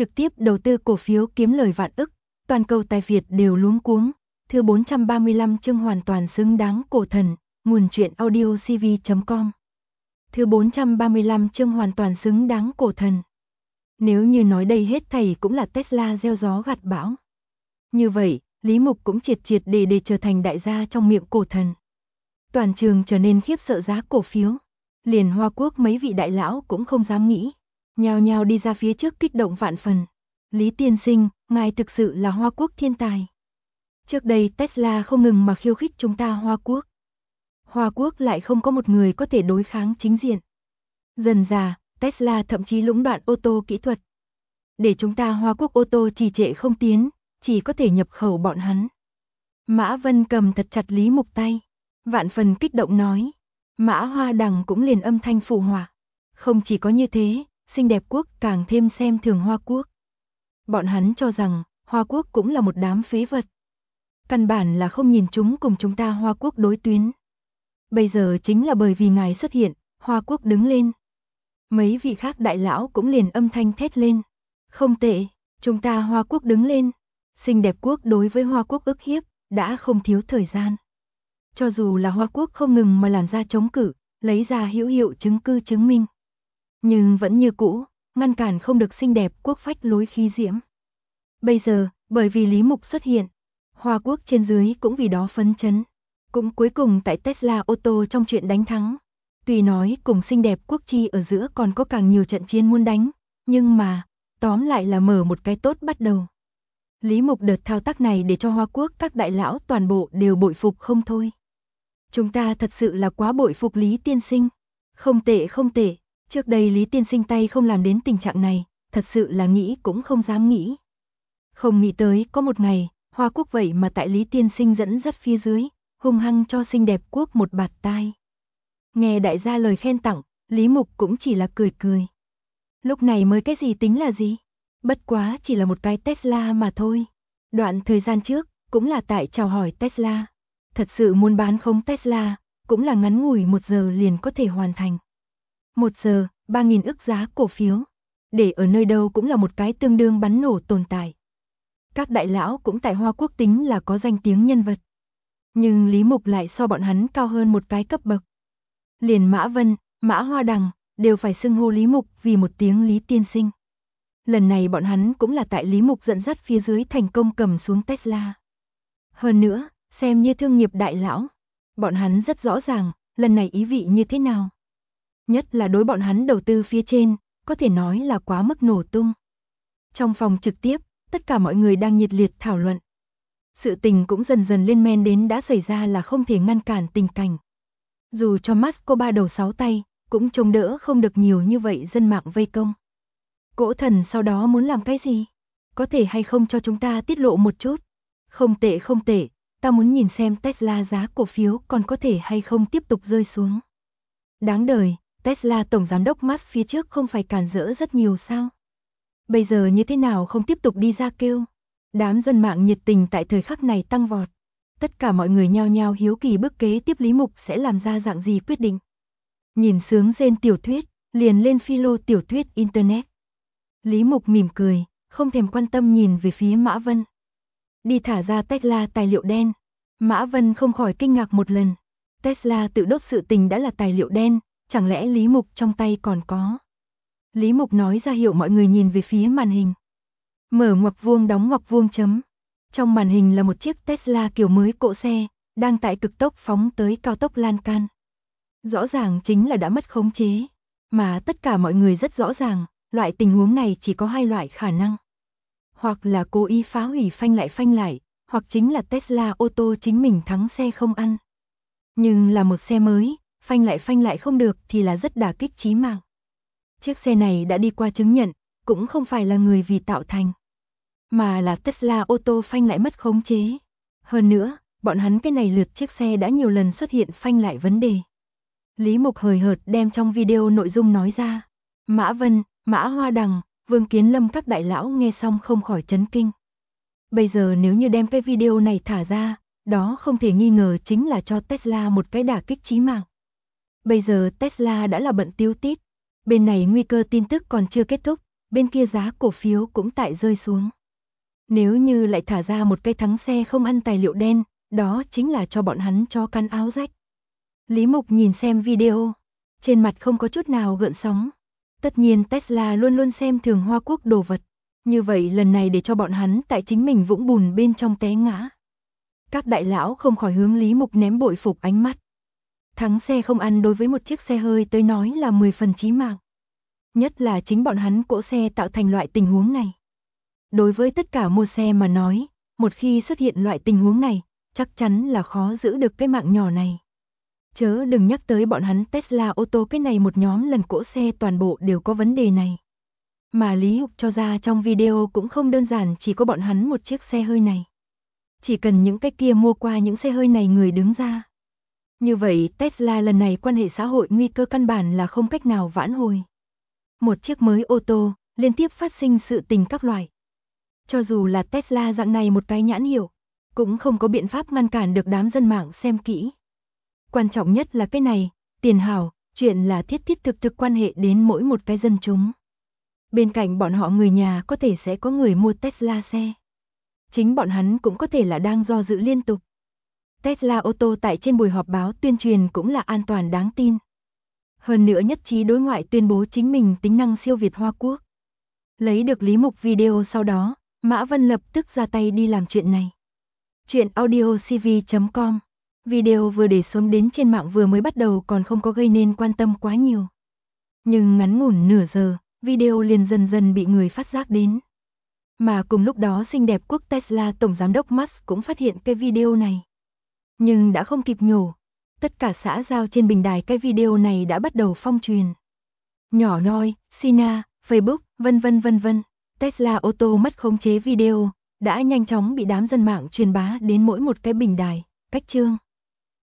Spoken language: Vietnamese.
trực tiếp đầu tư cổ phiếu kiếm lời vạn ức, toàn cầu tài Việt đều luống cuống. Thứ 435 chương hoàn toàn xứng đáng cổ thần, nguồn truyện audio cv.com. Thứ 435 chương hoàn toàn xứng đáng cổ thần. Nếu như nói đây hết thảy cũng là Tesla gieo gió gặt bão. Như vậy, Lý Mục cũng triệt triệt để trở thành đại gia trong miệng cổ thần. Toàn trường trở nên khiếp sợ giá cổ phiếu. Liền Hoa Quốc mấy vị đại lão cũng không dám nghĩ. Nhao nhao đi ra phía trước kích động vạn phần. Lý tiên sinh, ngài thực sự là Hoa Quốc thiên tài. Trước đây Tesla không ngừng mà khiêu khích chúng ta Hoa Quốc. Hoa Quốc lại không có một người có thể đối kháng chính diện. Dần dà, Tesla thậm chí lũng đoạn ô tô kỹ thuật. Để chúng ta Hoa Quốc ô tô trì trệ không tiến, chỉ có thể nhập khẩu bọn hắn. Mã Vân cầm thật chặt Lý Mục tay. Vạn phần kích động nói. Mã Hoa Đằng cũng liền âm thanh phụ họa. Không chỉ có như thế, xinh đẹp quốc càng thêm xem thường Hoa Quốc. Bọn hắn cho rằng, Hoa Quốc cũng là một đám phế vật. Căn bản là không nhìn chúng cùng chúng ta Hoa Quốc đối tuyến. Bây giờ chính là bởi vì ngài xuất hiện, Hoa Quốc đứng lên. Mấy vị khác đại lão cũng liền âm thanh thét lên. Không tệ, chúng ta Hoa Quốc đứng lên. Xinh đẹp quốc đối với Hoa Quốc ức hiếp, đã không thiếu thời gian. Cho dù là Hoa Quốc không ngừng mà làm ra chống cự, lấy ra hữu hiệu chứng cứ chứng minh. Nhưng vẫn như cũ, ngăn cản không được xinh đẹp quốc phách lối khí diễm. Bây giờ, bởi vì Lý Mục xuất hiện, Hoa Quốc trên dưới cũng vì đó phấn chấn. Cũng cuối cùng tại Tesla ô tô trong chuyện đánh thắng. Tuy nói cùng xinh đẹp quốc chi ở giữa còn có càng nhiều trận chiến muốn đánh, nhưng mà, tóm lại là mở một cái tốt bắt đầu. Lý Mục đợt thao tác này để cho Hoa Quốc các đại lão toàn bộ đều bội phục không thôi. Chúng ta thật sự là quá bội phục Lý tiên sinh. Không tệ không tệ, trước đây Lý tiên sinh tay không làm đến tình trạng này, thật sự là nghĩ cũng không dám nghĩ. Không nghĩ tới có một ngày, Hoa Quốc vậy mà tại Lý tiên sinh dẫn dắt phía dưới, hung hăng cho xinh đẹp quốc một bạt tai. Nghe đại gia lời khen tặng, Lý Mục cũng chỉ là cười cười. Lúc này mới cái gì tính là gì? Bất quá chỉ là một cái Tesla mà thôi. Đoạn thời gian trước, cũng là tại chào hỏi Tesla. Thật sự muốn bán không Tesla, cũng là ngắn ngủi 1 giờ liền có thể hoàn thành. 1 giờ, 3.000 ức giá cổ phiếu. Để ở nơi đâu cũng là một cái tương đương bắn nổ tồn tại. Các đại lão cũng tại Hoa Quốc tính là có danh tiếng nhân vật. Nhưng Lý Mục lại so bọn hắn cao hơn một cái cấp bậc. Liền Mã Vân, Mã Hoa Đằng, đều phải xưng hô Lý Mục vì một tiếng Lý tiên sinh. Lần này bọn hắn cũng là tại Lý Mục dẫn dắt phía dưới thành công cầm xuống Tesla. Hơn nữa, xem như thương nghiệp đại lão, bọn hắn rất rõ ràng, lần này ý vị như thế nào. Nhất là đối bọn hắn đầu tư phía trên, có thể nói là quá mức nổ tung. Trong phòng trực tiếp, tất cả mọi người đang nhiệt liệt thảo luận. Sự tình cũng dần dần lên men đến đã xảy ra là không thể ngăn cản tình cảnh. Dù cho Musk có 3 đầu 6 tay, cũng chống đỡ không được nhiều như vậy dân mạng vây công. Cỗ thần sau đó muốn làm cái gì? Có thể hay không cho chúng ta tiết lộ một chút? Không tệ không tệ, ta muốn nhìn xem Tesla giá cổ phiếu còn có thể hay không tiếp tục rơi xuống. Đáng đời, Tesla tổng giám đốc Musk phía trước không phải cản rỡ rất nhiều sao? Bây giờ như thế nào không tiếp tục đi ra kêu? Đám dân mạng nhiệt tình tại thời khắc này tăng vọt. Tất cả mọi người nhao nhao hiếu kỳ bước kế tiếp Lý Mục sẽ làm ra dạng gì quyết định. Nhìn sướng rên tiểu thuyết, liền lên philo tiểu thuyết Internet. Lý Mục mỉm cười, không thèm quan tâm nhìn về phía Mã Vân. Đi thả ra Tesla tài liệu đen. Mã Vân không khỏi kinh ngạc một lần. Tesla tự đốt sự tình đã là tài liệu đen, chẳng lẽ Lý Mục trong tay còn có. Lý Mục nói ra hiệu mọi người nhìn về phía màn hình. Mở ngoặc vuông đóng ngoặc vuông chấm. Trong màn hình là một chiếc Tesla kiểu mới cộ xe, đang tại cực tốc phóng tới cao tốc lan can. Rõ ràng chính là đã mất khống chế. Mà tất cả mọi người rất rõ ràng, loại tình huống này chỉ có 2 loại khả năng. Hoặc là cố ý phá hủy phanh lại, hoặc chính là Tesla ô tô chính mình thắng xe không ăn. Nhưng là một xe mới, phanh lại không được thì là rất đả kích chí mạng. Chiếc xe này đã đi qua chứng nhận, cũng không phải là người vì tạo thành, mà là Tesla ô tô phanh lại mất khống chế. Hơn nữa, bọn hắn cái này lượt chiếc xe đã nhiều lần xuất hiện phanh lại vấn đề. Lý Mục hời hợt đem trong video nội dung nói ra. Mã Vân, Mã Hoa Đằng, Vương Kiến Lâm các đại lão nghe xong không khỏi chấn kinh. Bây giờ nếu như đem cái video này thả ra, đó không thể nghi ngờ chính là cho Tesla một cái đả kích chí mạng. Bây giờ Tesla đã là bận tiêu tít. Bên này nguy cơ tin tức còn chưa kết thúc, bên kia giá cổ phiếu cũng tại rơi xuống. Nếu như lại thả ra một cây thắng xe không ăn tài liệu đen, đó chính là cho bọn hắn chó cắn áo rách. Lý Mục nhìn xem video, trên mặt không có chút nào gợn sóng. Tất nhiên Tesla luôn luôn xem thường Hoa Quốc đồ vật, như vậy lần này để cho bọn hắn tại chính mình vũng bùn bên trong té ngã. Các đại lão không khỏi hướng Lý Mục ném bội phục ánh mắt. Thắng xe không ăn đối với một chiếc xe hơi tới nói là 10 phần chí mạng. Nhất là chính bọn hắn cỗ xe tạo thành loại tình huống này. Đối với tất cả mua xe mà nói, một khi xuất hiện loại tình huống này, chắc chắn là khó giữ được cái mạng nhỏ này. Chớ đừng nhắc tới bọn hắn Tesla ô tô, cái này một nhóm lần cỗ xe toàn bộ đều có vấn đề này. Mà Lý Mục cho ra trong video cũng không đơn giản chỉ có bọn hắn một chiếc xe hơi này. Chỉ cần những cái kia mua qua những xe hơi này người đứng ra. Như vậy Tesla lần này quan hệ xã hội nguy cơ căn bản là không cách nào vãn hồi. Một chiếc mới ô tô, liên tiếp phát sinh sự tình các loại. Cho dù là Tesla dạng này một cái nhãn hiệu, cũng không có biện pháp ngăn cản được đám dân mạng xem kỹ. Quan trọng nhất là cái này, tiền hào, chuyện là thiết thiết thực quan hệ đến mỗi một cái dân chúng. Bên cạnh bọn họ người nhà có thể sẽ có người mua Tesla xe. Chính bọn hắn cũng có thể là đang do dự liên tục. Tesla ô tô tại trên buổi họp báo tuyên truyền cũng là an toàn đáng tin. Hơn nữa nhất trí đối ngoại tuyên bố chính mình tính năng siêu việt Hoa Quốc. Lấy được Lý Mục video sau đó, Mã Vân lập tức ra tay đi làm chuyện này. Chuyện audiocv.com. Video vừa để xuống đến trên mạng vừa mới bắt đầu còn không có gây nên quan tâm quá nhiều. Nhưng ngắn ngủn nửa giờ, video liền dần dần bị người phát giác đến. Mà cùng lúc đó xinh đẹp quốc Tesla tổng giám đốc Musk cũng phát hiện cái video này. Nhưng đã không kịp nhổ. Tất cả xã giao trên bình đài cái video này đã bắt đầu phong truyền. Nhỏ nhoi, Sina, Facebook, vân vân. Tesla ô tô mất khống chế video, đã nhanh chóng bị đám dân mạng truyền bá đến mỗi một cái bình đài, cách chương.